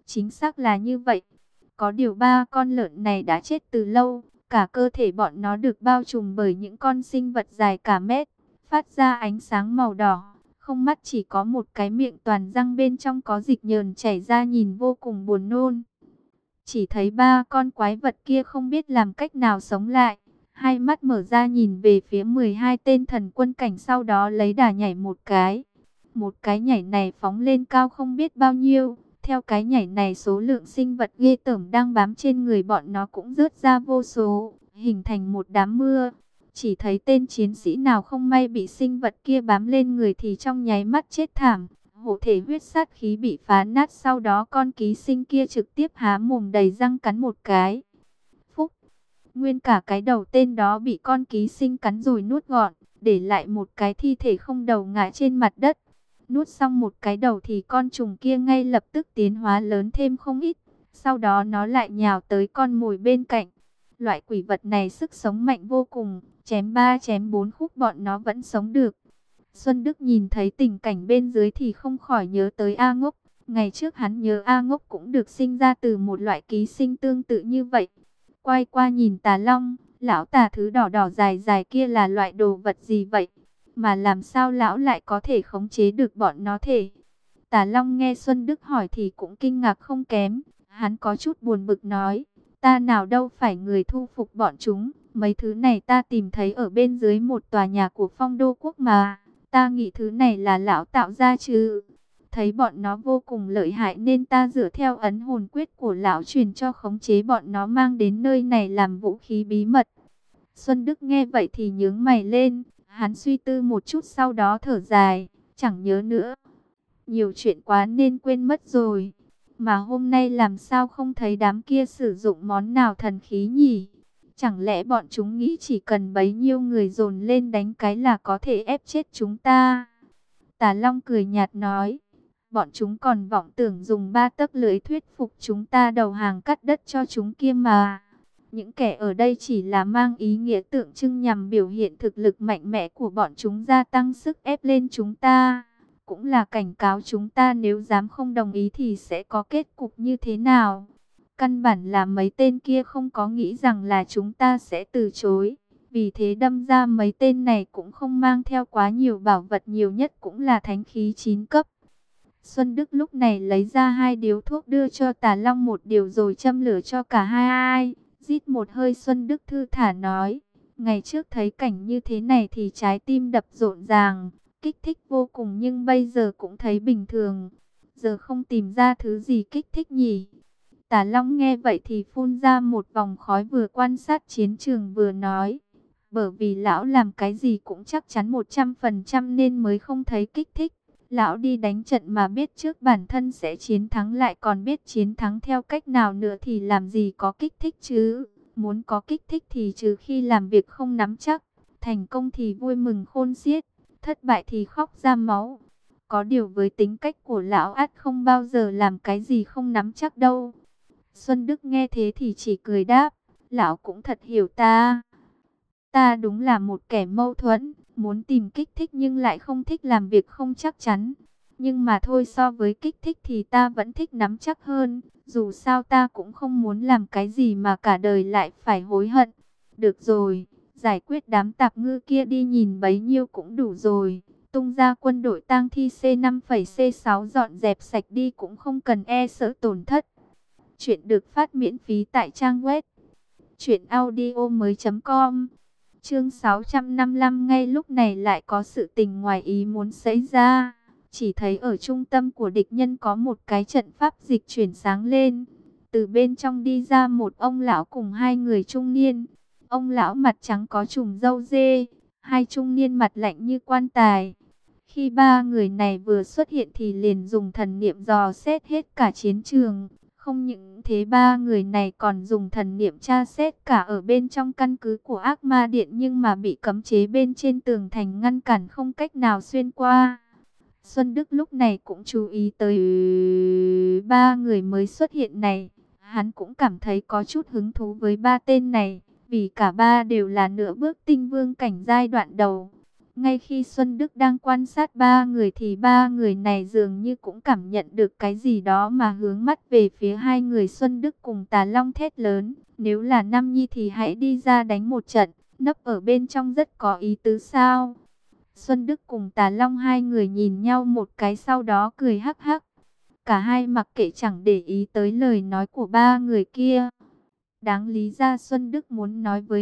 Chính xác là như vậy. Có điều ba con lợn này đã chết từ lâu. Cả cơ thể bọn nó được bao trùm bởi những con sinh vật dài cả mét, phát ra ánh sáng màu đỏ. Không mắt chỉ có một cái miệng toàn răng, bên trong có dịch nhờn chảy ra, nhìn vô cùng buồn nôn. Chỉ thấy ba con quái vật kia không biết làm cách nào sống lại. Hai mắt mở ra nhìn về phía mười hai tên thần quân cảnh, sau đó lấy đà nhảy một cái. Một cái nhảy này phóng lên cao không biết bao nhiêu. Theo cái nhảy này, số lượng sinh vật ghê tởm đang bám trên người bọn nó cũng rớt ra vô số, hình thành một đám mưa. Chỉ thấy tên chiến sĩ nào không may bị sinh vật kia bám lên người thì trong nháy mắt chết thảm. Hộ thể huyết sát khí bị phá nát, sau đó con ký sinh kia trực tiếp há mồm đầy răng cắn một cái. Phúc! Nguyên cả cái đầu tên đó bị con ký sinh cắn rồi nuốt gọn, để lại một cái thi thể không đầu ngã trên mặt đất. Nuốt xong một cái đầu thì con trùng kia ngay lập tức tiến hóa lớn thêm không ít. Sau đó nó lại nhào tới con mồi bên cạnh. Loại quỷ vật này sức sống mạnh vô cùng, chém ba chém bốn khúc bọn nó vẫn sống được. Xuân Đức nhìn thấy tình cảnh bên dưới thì không khỏi nhớ tới A Ngốc. Ngày trước hắn nhớ A Ngốc cũng được sinh ra từ một loại ký sinh tương tự như vậy. Quay qua nhìn Tà Long, lão tà thứ đỏ đỏ dài dài kia là loại đồ vật gì vậy? Mà làm sao lão lại có thể khống chế được bọn nó thể? Tà Long nghe Xuân Đức hỏi thì cũng kinh ngạc không kém. Hắn có chút buồn bực nói, ta nào đâu phải người thu phục bọn chúng. Mấy thứ này ta tìm thấy ở bên dưới một tòa nhà của Phong Đô Quốc mà. Ta nghĩ thứ này là lão tạo ra chứ. Thấy bọn nó vô cùng lợi hại nên ta dựa theo ấn hồn quyết của lão truyền cho khống chế bọn nó mang đến nơi này làm vũ khí bí mật. Xuân Đức nghe vậy thì nhướng mày lên. Hắn suy tư một chút sau đó thở dài, chẳng nhớ nữa. Nhiều chuyện quá nên quên mất rồi. Mà hôm nay làm sao không thấy đám kia sử dụng món nào thần khí nhỉ? Chẳng lẽ bọn chúng nghĩ chỉ cần bấy nhiêu người dồn lên đánh cái là có thể ép chết chúng ta? Tà Long cười nhạt nói, bọn chúng còn vọng tưởng dùng ba tấc lưỡi thuyết phục chúng ta đầu hàng cắt đất cho chúng kia mà. Những kẻ ở đây chỉ là mang ý nghĩa tượng trưng nhằm biểu hiện thực lực mạnh mẽ của bọn chúng, gia tăng sức ép lên chúng ta. Cũng là cảnh cáo chúng ta nếu dám không đồng ý thì sẽ có kết cục như thế nào. Căn bản là mấy tên kia không có nghĩ rằng là chúng ta sẽ từ chối. Vì thế đâm ra mấy tên này cũng không mang theo quá nhiều bảo vật, nhiều nhất cũng là thánh khí chín cấp. Xuân Đức lúc này lấy ra hai điếu thuốc đưa cho Tà Long một điều rồi châm lửa cho cả hai. Rít một hơi Xuân Đức thư thả nói, ngày trước thấy cảnh như thế này thì trái tim đập rộn ràng, kích thích vô cùng, nhưng bây giờ cũng thấy bình thường. Giờ không tìm ra thứ gì kích thích nhỉ? Tà Long nghe vậy thì phun ra một vòng khói, vừa quan sát chiến trường vừa nói, bởi vì lão làm cái gì cũng chắc chắn một trăm phần trăm nên mới không thấy kích thích. Lão đi đánh trận mà biết trước bản thân sẽ chiến thắng, lại còn biết chiến thắng theo cách nào nữa thì làm gì có kích thích chứ. Muốn có kích thích thì trừ khi làm việc không nắm chắc, thành công thì vui mừng khôn xiết, thất bại thì khóc ra máu. Có điều với tính cách của lão ắt không bao giờ làm cái gì không nắm chắc đâu. Xuân Đức nghe thế thì chỉ cười đáp, lão cũng thật hiểu ta. Ta đúng là một kẻ mâu thuẫn, muốn tìm kích thích nhưng lại không thích làm việc không chắc chắn. Nhưng mà thôi, so với kích thích thì ta vẫn thích nắm chắc hơn. Dù sao ta cũng không muốn làm cái gì mà cả đời lại phải hối hận. Được rồi, giải quyết đám tạp ngư kia đi, nhìn bấy nhiêu cũng đủ rồi. Tung ra quân đội tang thi C năm C sáu dọn dẹp sạch đi, cũng không cần e sợ tổn thất. Chuyện được phát miễn phí tại trang web truyện audio mới chấm com. Chương sáu trăm năm mươi lăm. Ngay lúc này lại có sự tình ngoài ý muốn xảy ra. Chỉ thấy ở trung tâm của địch nhân có một cái trận pháp dịch chuyển sáng lên. Từ bên trong đi ra một ông lão cùng hai người trung niên. Ông lão mặt trắng có trùm râu dê, hai trung niên mặt lạnh như quan tài. Khi ba người này vừa xuất hiện thì liền dùng thần niệm dò xét hết cả chiến trường. Không những thế, ba người này còn dùng thần niệm tra xét cả ở bên trong căn cứ của Ác Ma Điện, nhưng mà bị cấm chế bên trên tường thành ngăn cản, không cách nào xuyên qua. Xuân Đức lúc này cũng chú ý tới ba người mới xuất hiện này. Hắn cũng cảm thấy có chút hứng thú với ba tên này, vì cả ba đều là nửa bước tinh vương cảnh giai đoạn đầu. Ngay khi Xuân Đức đang quan sát ba người thì ba người này dường như cũng cảm nhận được cái gì đó mà hướng mắt về phía hai người Xuân Đức cùng Tà Long thét lớn. Nếu là Nam Nhi thì hãy đi ra đánh một trận, nấp ở bên trong rất có ý tứ sao? Xuân Đức cùng Tà Long hai người nhìn nhau một cái sau đó cười hắc hắc. Cả hai mặc kệ chẳng để ý tới lời nói của ba người kia. Đáng lý ra Xuân Đức muốn nói với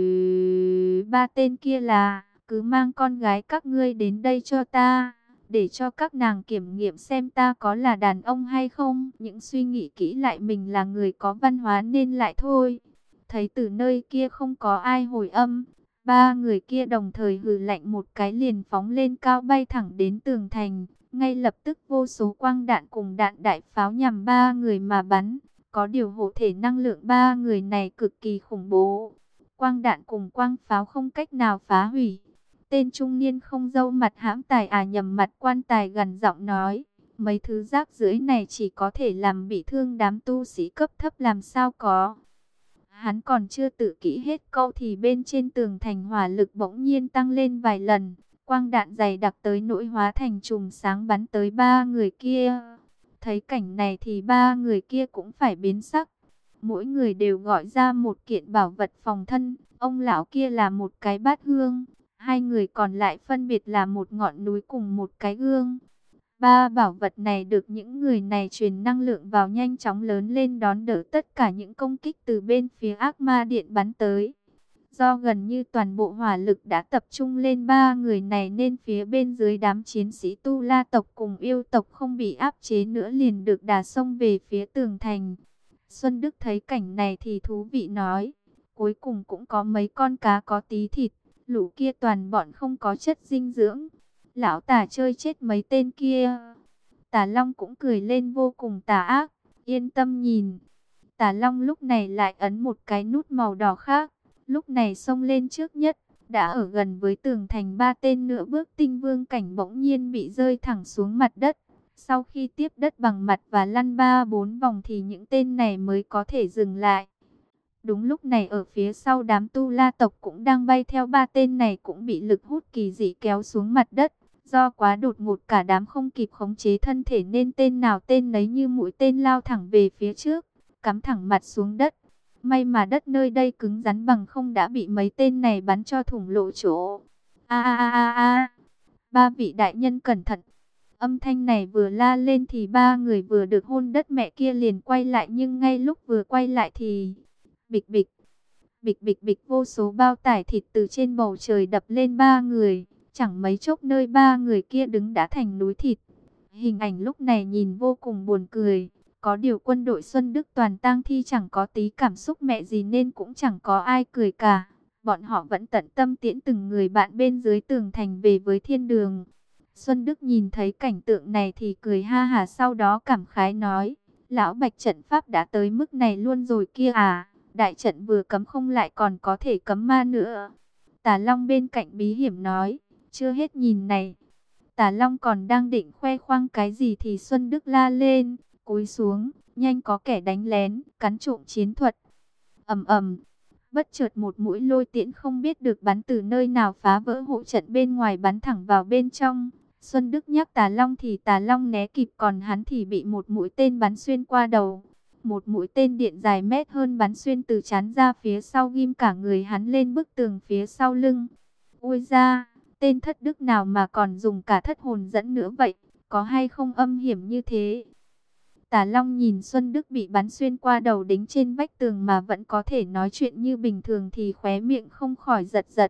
ba tên kia là cứ mang con gái các ngươi đến đây cho ta, để cho các nàng kiểm nghiệm xem ta có là đàn ông hay không. Những suy nghĩ kỹ lại mình là người có văn hóa nên lại thôi. Thấy từ nơi kia không có ai hồi âm, ba người kia đồng thời hừ lạnh một cái liền phóng lên cao bay thẳng đến tường thành. Ngay lập tức vô số quang đạn cùng đạn đại pháo nhằm ba người mà bắn. Có điều hộ thể năng lượng ba người này cực kỳ khủng bố. Quang đạn cùng quang pháo không cách nào phá hủy. Tên trung niên không râu mặt hãm tài à nhầm mặt quan tài gần giọng nói. Mấy thứ rác rưởi này chỉ có thể làm bị thương đám tu sĩ cấp thấp làm sao có. Hắn còn chưa tự kỹ hết câu thì bên trên tường thành hỏa lực bỗng nhiên tăng lên vài lần. Quang đạn dày đặc tới nỗi hóa thành chùm sáng bắn tới ba người kia. Thấy cảnh này thì ba người kia cũng phải biến sắc. Mỗi người đều gọi ra một kiện bảo vật phòng thân. Ông lão kia là một cái bát hương. Hai người còn lại phân biệt là một ngọn núi cùng một cái gương. Ba bảo vật này được những người này truyền năng lượng vào nhanh chóng lớn lên đón đỡ tất cả những công kích từ bên phía ác ma điện bắn tới. Do gần như toàn bộ hỏa lực đã tập trung lên ba người này nên phía bên dưới đám chiến sĩ Tu La tộc cùng yêu tộc không bị áp chế nữa liền được đả xông về phía tường thành. Xuân Đức thấy cảnh này thì thú vị nói, cuối cùng cũng có mấy con cá có tí thịt, lũ kia toàn bọn không có chất dinh dưỡng. Lão Tả chơi chết mấy tên kia. Tà Long cũng cười lên vô cùng tà ác, yên tâm nhìn. Tà Long lúc này lại ấn một cái nút màu đỏ khác. Lúc này xông lên trước nhất, đã ở gần với tường thành ba tên nửa bước tinh vương cảnh bỗng nhiên bị rơi thẳng xuống mặt đất. Sau khi tiếp đất bằng mặt và lăn ba bốn vòng thì những tên này mới có thể dừng lại. Đúng lúc này ở phía sau đám Tu La tộc cũng đang bay theo ba tên này cũng bị lực hút kỳ dị kéo xuống mặt đất. Do quá đột ngột cả đám không kịp khống chế thân thể nên tên nào tên nấy như mũi tên lao thẳng về phía trước, cắm thẳng mặt xuống đất. May mà đất nơi đây cứng rắn bằng không đã bị mấy tên này bắn cho thủng lộ chỗ. A a a a a. Ba vị đại nhân cẩn thận. Âm thanh này vừa la lên thì ba người vừa được hôn đất mẹ kia liền quay lại, nhưng ngay lúc vừa quay lại thì bịch bịch bịch bịch bịch vô số bao tải thịt từ trên bầu trời đập lên ba người. Chẳng mấy chốc nơi ba người kia đứng đã thành núi thịt. Hình ảnh lúc này nhìn vô cùng buồn cười. Có điều quân đội Xuân Đức toàn tang thi chẳng có tí cảm xúc mẹ gì nên cũng chẳng có ai cười cả. Bọn họ vẫn tận tâm tiễn từng người bạn bên dưới tường thành về với thiên đường. Xuân Đức nhìn thấy cảnh tượng này thì cười ha hả, sau đó cảm khái nói. Lão Bạch trận pháp đã tới mức này luôn rồi kia à. Đại trận vừa cấm không lại còn có thể cấm ma nữa. Tà Long bên cạnh bí hiểm nói. Chưa hết nhìn này. Tà Long còn đang định khoe khoang cái gì thì Xuân Đức la lên. Cúi xuống, nhanh có kẻ đánh lén, cắn trộm chiến thuật. Ầm ầm, bất chợt một mũi lôi tiễn không biết được bắn từ nơi nào phá vỡ hộ trận bên ngoài bắn thẳng vào bên trong. Xuân Đức nhắc Tà Long thì Tà Long né kịp, còn hắn thì bị một mũi tên bắn xuyên qua đầu. Một mũi tên điện dài mét hơn bắn xuyên từ trán ra phía sau, ghim cả người hắn lên bức tường phía sau lưng. Ôi da, tên thất đức nào mà còn dùng cả thất hồn dẫn nữa vậy, có hay không âm hiểm như thế? Tà Long nhìn Xuân Đức bị bắn xuyên qua đầu đính trên vách tường mà vẫn có thể nói chuyện như bình thường thì khóe miệng không khỏi giật giật.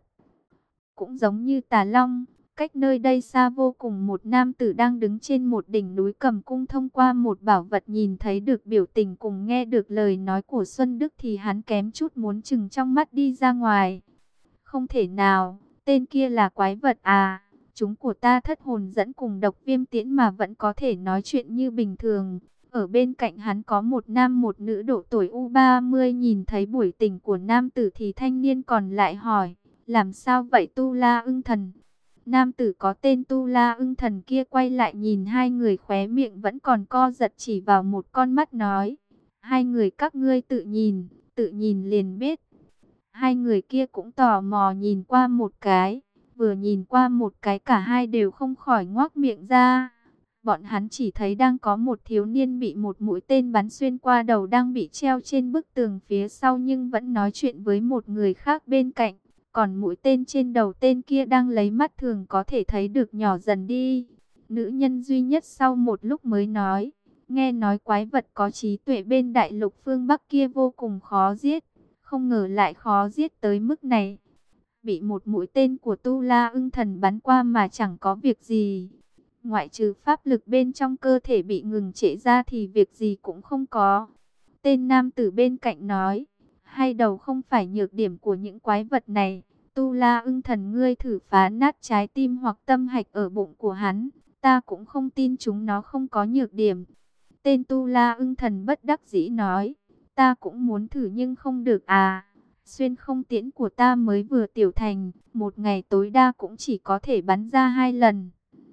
Cũng giống như Tà Long, cách nơi đây xa vô cùng một nam tử đang đứng trên một đỉnh núi cầm cung thông qua một bảo vật nhìn thấy được biểu tình cùng nghe được lời nói của Xuân Đức thì hắn kém chút muốn chừng trong mắt đi ra ngoài. Không thể nào, tên kia là quái vật à, chúng của ta thất hồn dẫn cùng độc viêm tiễn mà vẫn có thể nói chuyện như bình thường. Ở bên cạnh hắn có một nam một nữ độ tuổi u ba mươi, nhìn thấy buổi tình của nam tử thì thanh niên còn lại hỏi, làm sao vậy Tu La Ưng Thần? Nam tử có tên Tu La Ưng Thần kia quay lại nhìn hai người, khóe miệng vẫn còn co giật, chỉ vào một con mắt nói, hai người các ngươi tự nhìn, tự nhìn liền biết. Hai người kia cũng tò mò nhìn qua một cái, Vừa nhìn qua một cái cả hai đều không khỏi ngoác miệng ra. Bọn hắn chỉ thấy đang có một thiếu niên bị một mũi tên bắn xuyên qua đầu đang bị treo trên bức tường phía sau nhưng vẫn nói chuyện với một người khác bên cạnh. Còn mũi tên trên đầu tên kia đang lấy mắt thường có thể thấy được nhỏ dần đi. Nữ nhân duy nhất sau một lúc mới nói, nghe nói quái vật có trí tuệ bên đại lục phương Bắc kia vô cùng khó giết. Không ngờ lại khó giết tới mức này. Bị một mũi tên của Tu La Ưng Thần bắn qua mà chẳng có việc gì. Ngoại trừ pháp lực bên trong cơ thể bị ngừng trệ ra thì việc gì cũng không có. Tên nam tử bên cạnh nói, hai đầu không phải nhược điểm của những quái vật này. Tu La Ưng Thần ngươi thử phá nát trái tim hoặc tâm hạch ở bụng của hắn. Ta cũng không tin chúng nó không có nhược điểm. Tên Tu La Ưng Thần bất đắc dĩ nói, ta cũng muốn thử nhưng không được à. Xuyên không tiễn của ta mới vừa tiểu thành, một ngày tối đa cũng chỉ có thể bắn ra hai lần.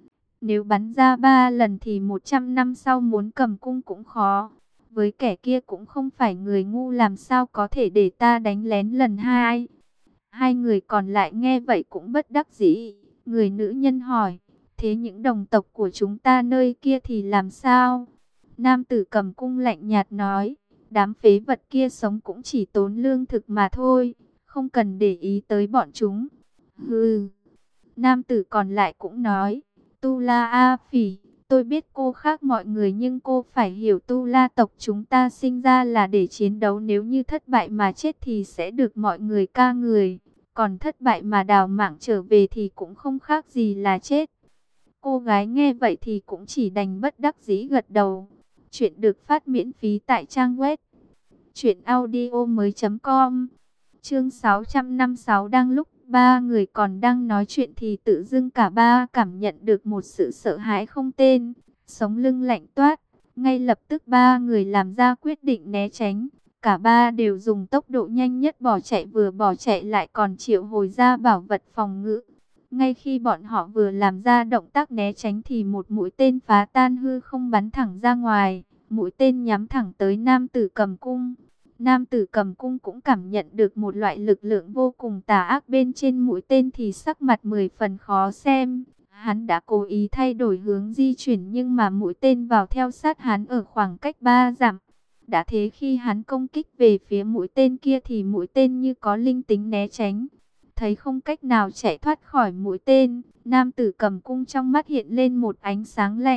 Nếu bắn ra ba lần thì một trăm năm sau muốn cầm cung cũng khó. Với kẻ kia cũng không phải người ngu làm sao có thể để ta đánh lén lần hai. Hai người còn lại nghe vậy cũng bất đắc dĩ. Người nữ nhân hỏi, thế những đồng tộc của chúng ta nơi kia thì làm sao? Nam tử cầm cung lạnh nhạt nói, đám phế vật kia sống cũng chỉ tốn lương thực mà thôi, không cần để ý tới bọn chúng. Hừ. Nam tử còn lại cũng nói, Tu La A Phỉ, tôi biết cô khác mọi người nhưng cô phải hiểu Tu La tộc chúng ta sinh ra là để chiến đấu, nếu như thất bại mà chết thì sẽ được mọi người ca người, còn thất bại mà đào mạng trở về thì cũng không khác gì là chết. Cô gái nghe vậy thì cũng chỉ đành bất đắc dĩ gật đầu. Chuyện được phát miễn phí tại trang web truyện audio mới.com. Chương sáu trăm năm mươi sáu. Đang lúc ba người còn đang nói chuyện thì tự dưng cả ba cảm nhận được một sự sợ hãi không tên, sống lưng lạnh toát. Ngay lập tức ba người làm ra quyết định né tránh. Cả ba đều dùng tốc độ nhanh nhất bỏ chạy, vừa bỏ chạy lại còn triệu hồi ra bảo vật phòng ngự. Ngay khi bọn họ vừa làm ra động tác né tránh thì một mũi tên phá tan hư không bắn thẳng ra ngoài. Mũi tên nhắm thẳng tới nam tử cầm cung. Nam tử cầm cung cũng cảm nhận được một loại lực lượng vô cùng tà ác bên trên mũi tên thì sắc mặt mười phần khó xem. Hắn đã cố ý thay đổi hướng di chuyển nhưng mà mũi tên vào theo sát hắn ở khoảng cách ba dặm. Đã thế khi hắn công kích về phía mũi tên kia thì mũi tên như có linh tính né tránh. Thấy không cách nào chạy thoát khỏi mũi tên, nam tử cầm cung trong mắt hiện lên một ánh sáng lạnh.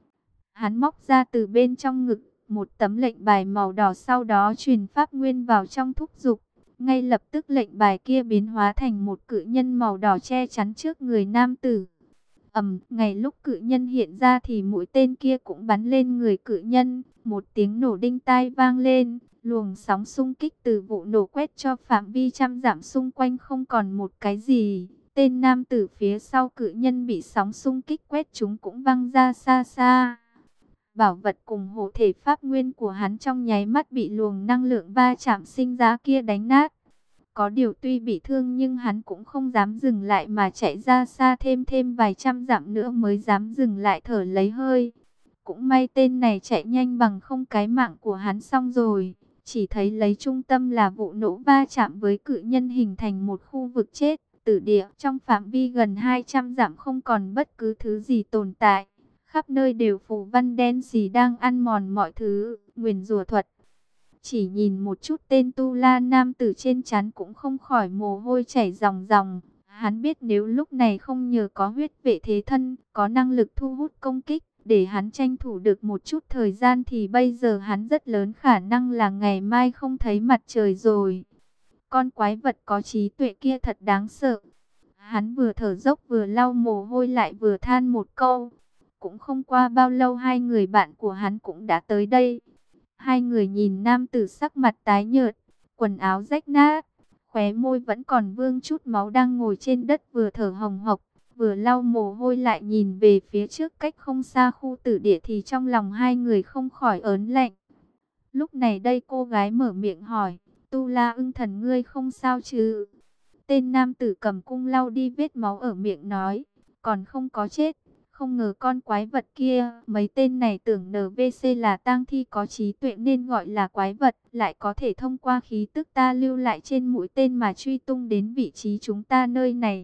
Hắn móc ra từ bên trong ngực một tấm lệnh bài màu đỏ, sau đó truyền pháp nguyên vào trong thúc dục. Ngay lập tức lệnh bài kia biến hóa thành một cự nhân màu đỏ che chắn trước người nam tử. Ầm, ngay lúc cự nhân hiện ra thì mũi tên kia cũng bắn lên người cự nhân. Một tiếng nổ đinh tai vang lên, luồng sóng xung kích từ vụ nổ quét cho phạm vi trăm dặm xung quanh không còn một cái gì. Tên nam tử phía sau cự nhân bị sóng xung kích quét chúng cũng văng ra xa xa. Bảo vật cùng hộ thể pháp nguyên của hắn trong nháy mắt bị luồng năng lượng va chạm sinh ra kia đánh nát. Có điều tuy bị thương nhưng hắn cũng không dám dừng lại mà chạy ra xa thêm thêm vài trăm dặm nữa mới dám dừng lại thở lấy hơi. Cũng may tên này chạy nhanh bằng không cái mạng của hắn xong rồi. Chỉ thấy lấy trung tâm là vụ nổ va chạm với cự nhân hình thành một khu vực chết, tử địa. Trong phạm vi gần hai trăm dặm không còn bất cứ thứ gì tồn tại. Khắp nơi đều phù văn đen xì đang ăn mòn mọi thứ, nguyền rủa thuật. Chỉ nhìn một chút tên Tu La nam tử trên trán cũng không khỏi mồ hôi chảy ròng ròng. Hắn biết nếu lúc này không nhờ có huyết vệ thế thân, có năng lực thu hút công kích, để hắn tranh thủ được một chút thời gian thì bây giờ hắn rất lớn khả năng là ngày mai không thấy mặt trời rồi. Con quái vật có trí tuệ kia thật đáng sợ. Hắn vừa thở dốc vừa lau mồ hôi lại vừa than một câu. Cũng không qua bao lâu hai người bạn của hắn cũng đã tới đây. Hai người nhìn nam tử sắc mặt tái nhợt, quần áo rách nát, khóe môi vẫn còn vương chút máu đang ngồi trên đất vừa thở hồng hộc, vừa lau mồ hôi lại nhìn về phía trước cách không xa khu tử địa thì trong lòng hai người không khỏi ớn lạnh. Lúc này đây cô gái mở miệng hỏi, Tu La Ưng Thần ngươi không sao chứ? Tên nam tử cầm cung lau đi vết máu ở miệng nói, còn không có chết. Không ngờ con quái vật kia, mấy tên này tưởng en vê xê là tang thi có trí tuệ nên gọi là quái vật, lại có thể thông qua khí tức ta lưu lại trên mũi tên mà truy tung đến vị trí chúng ta nơi này.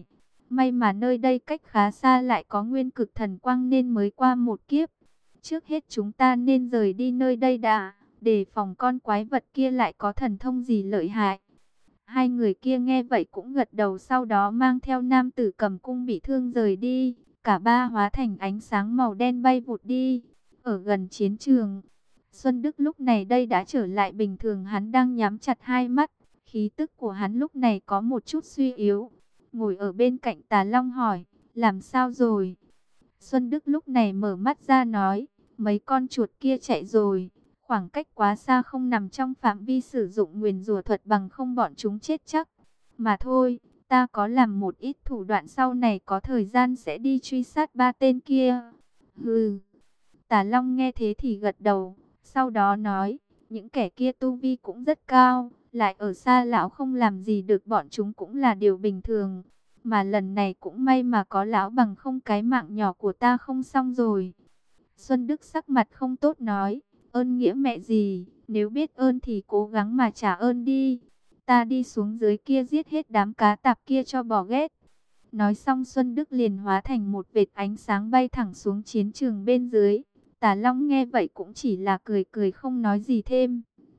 May mà nơi đây cách khá xa lại có nguyên cực thần quang nên mới qua một kiếp. Trước hết chúng ta nên rời đi nơi đây đã, để phòng con quái vật kia lại có thần thông gì lợi hại. Hai người kia nghe vậy cũng gật đầu, sau đó mang theo nam tử cầm cung bị thương rời đi. Cả ba hóa thành ánh sáng màu đen bay vụt đi. Ở gần chiến trường, Xuân Đức lúc này đây đã trở lại bình thường, hắn đang nhắm chặt hai mắt. Khí tức của hắn lúc này có một chút suy yếu. Ngồi ở bên cạnh Tà Long hỏi, làm sao rồi? Xuân Đức lúc này mở mắt ra nói, mấy con chuột kia chạy rồi. Khoảng cách quá xa, không nằm trong phạm vi sử dụng nguyền rủa thuật, bằng không bọn chúng chết chắc. Mà thôi, ta có làm một ít thủ đoạn, sau này có thời gian sẽ đi truy sát ba tên kia. Hừ. Tà Long nghe thế thì gật đầu, sau đó nói, những kẻ kia tu vi cũng rất cao, lại ở xa lão không làm gì được bọn chúng cũng là điều bình thường. Mà lần này cũng may mà có lão, bằng không cái mạng nhỏ của ta không xong rồi. Xuân Đức sắc mặt không tốt nói, ơn nghĩa mẹ gì, nếu biết ơn thì cố gắng mà trả ơn đi. Ta đi xuống dưới kia giết hết đám cá tạp kia cho bỏ ghét. Nói xong Xuân Đức liền hóa thành một vệt ánh sáng bay thẳng xuống chiến trường bên dưới. Tà Long nghe vậy cũng chỉ là cười cười không nói gì thêm.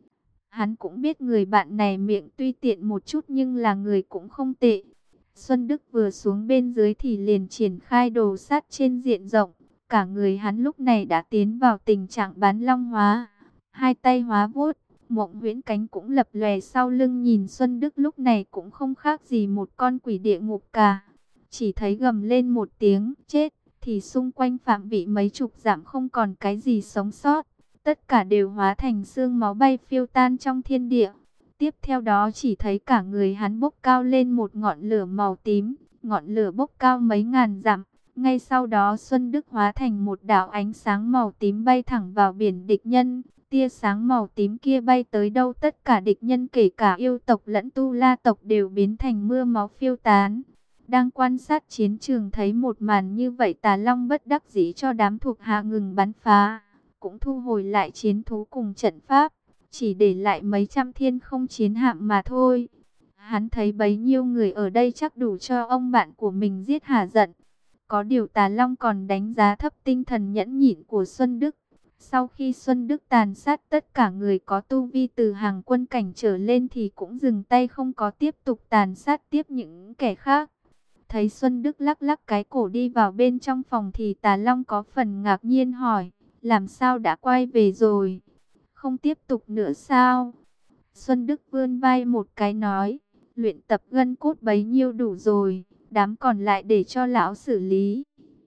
Hắn cũng biết người bạn này miệng tuy tiện một chút nhưng là người cũng không tệ. Xuân Đức vừa xuống bên dưới thì liền triển khai đồ sát trên diện rộng. Cả người hắn lúc này đã tiến vào tình trạng bán long hóa. Hai tay hóa vuốt, Mộng Huyễn cánh cũng lập lòe sau lưng, nhìn Xuân Đức lúc này cũng không khác gì một con quỷ địa ngục cả. Chỉ thấy gầm lên một tiếng chết, thì xung quanh phạm vị mấy chục dặm không còn cái gì sống sót. Tất cả đều hóa thành xương máu bay phiêu tan trong thiên địa. Tiếp theo đó chỉ thấy cả người hắn bốc cao lên một ngọn lửa màu tím, ngọn lửa bốc cao mấy ngàn dặm. Ngay sau đó Xuân Đức hóa thành một đạo ánh sáng màu tím bay thẳng vào biển địch nhân. Tia sáng màu tím kia bay tới đâu, tất cả địch nhân kể cả yêu tộc lẫn tu la tộc đều biến thành mưa máu phiêu tán. Đang quan sát chiến trường thấy một màn như vậy, Tà Long bất đắc dĩ cho đám thuộc hạ ngừng bắn phá, cũng thu hồi lại chiến thú cùng trận pháp, chỉ để lại mấy trăm thiên không chiến hạm mà thôi. Hắn thấy bấy nhiêu người ở đây chắc đủ cho ông bạn của mình giết hả giận. Có điều Tà Long còn đánh giá thấp tinh thần nhẫn nhịn của Xuân Đức. Sau khi Xuân Đức tàn sát tất cả người có tu vi từ hàng quân cảnh trở lên thì cũng dừng tay, không có tiếp tục tàn sát tiếp những kẻ khác. Thấy Xuân Đức lắc lắc cái cổ đi vào bên trong phòng thì Tà Long có phần ngạc nhiên hỏi, làm sao đã quay về rồi? Không tiếp tục nữa sao? Xuân Đức vươn vai một cái nói, luyện tập gân cốt bấy nhiêu đủ rồi, đám còn lại để cho lão xử lý.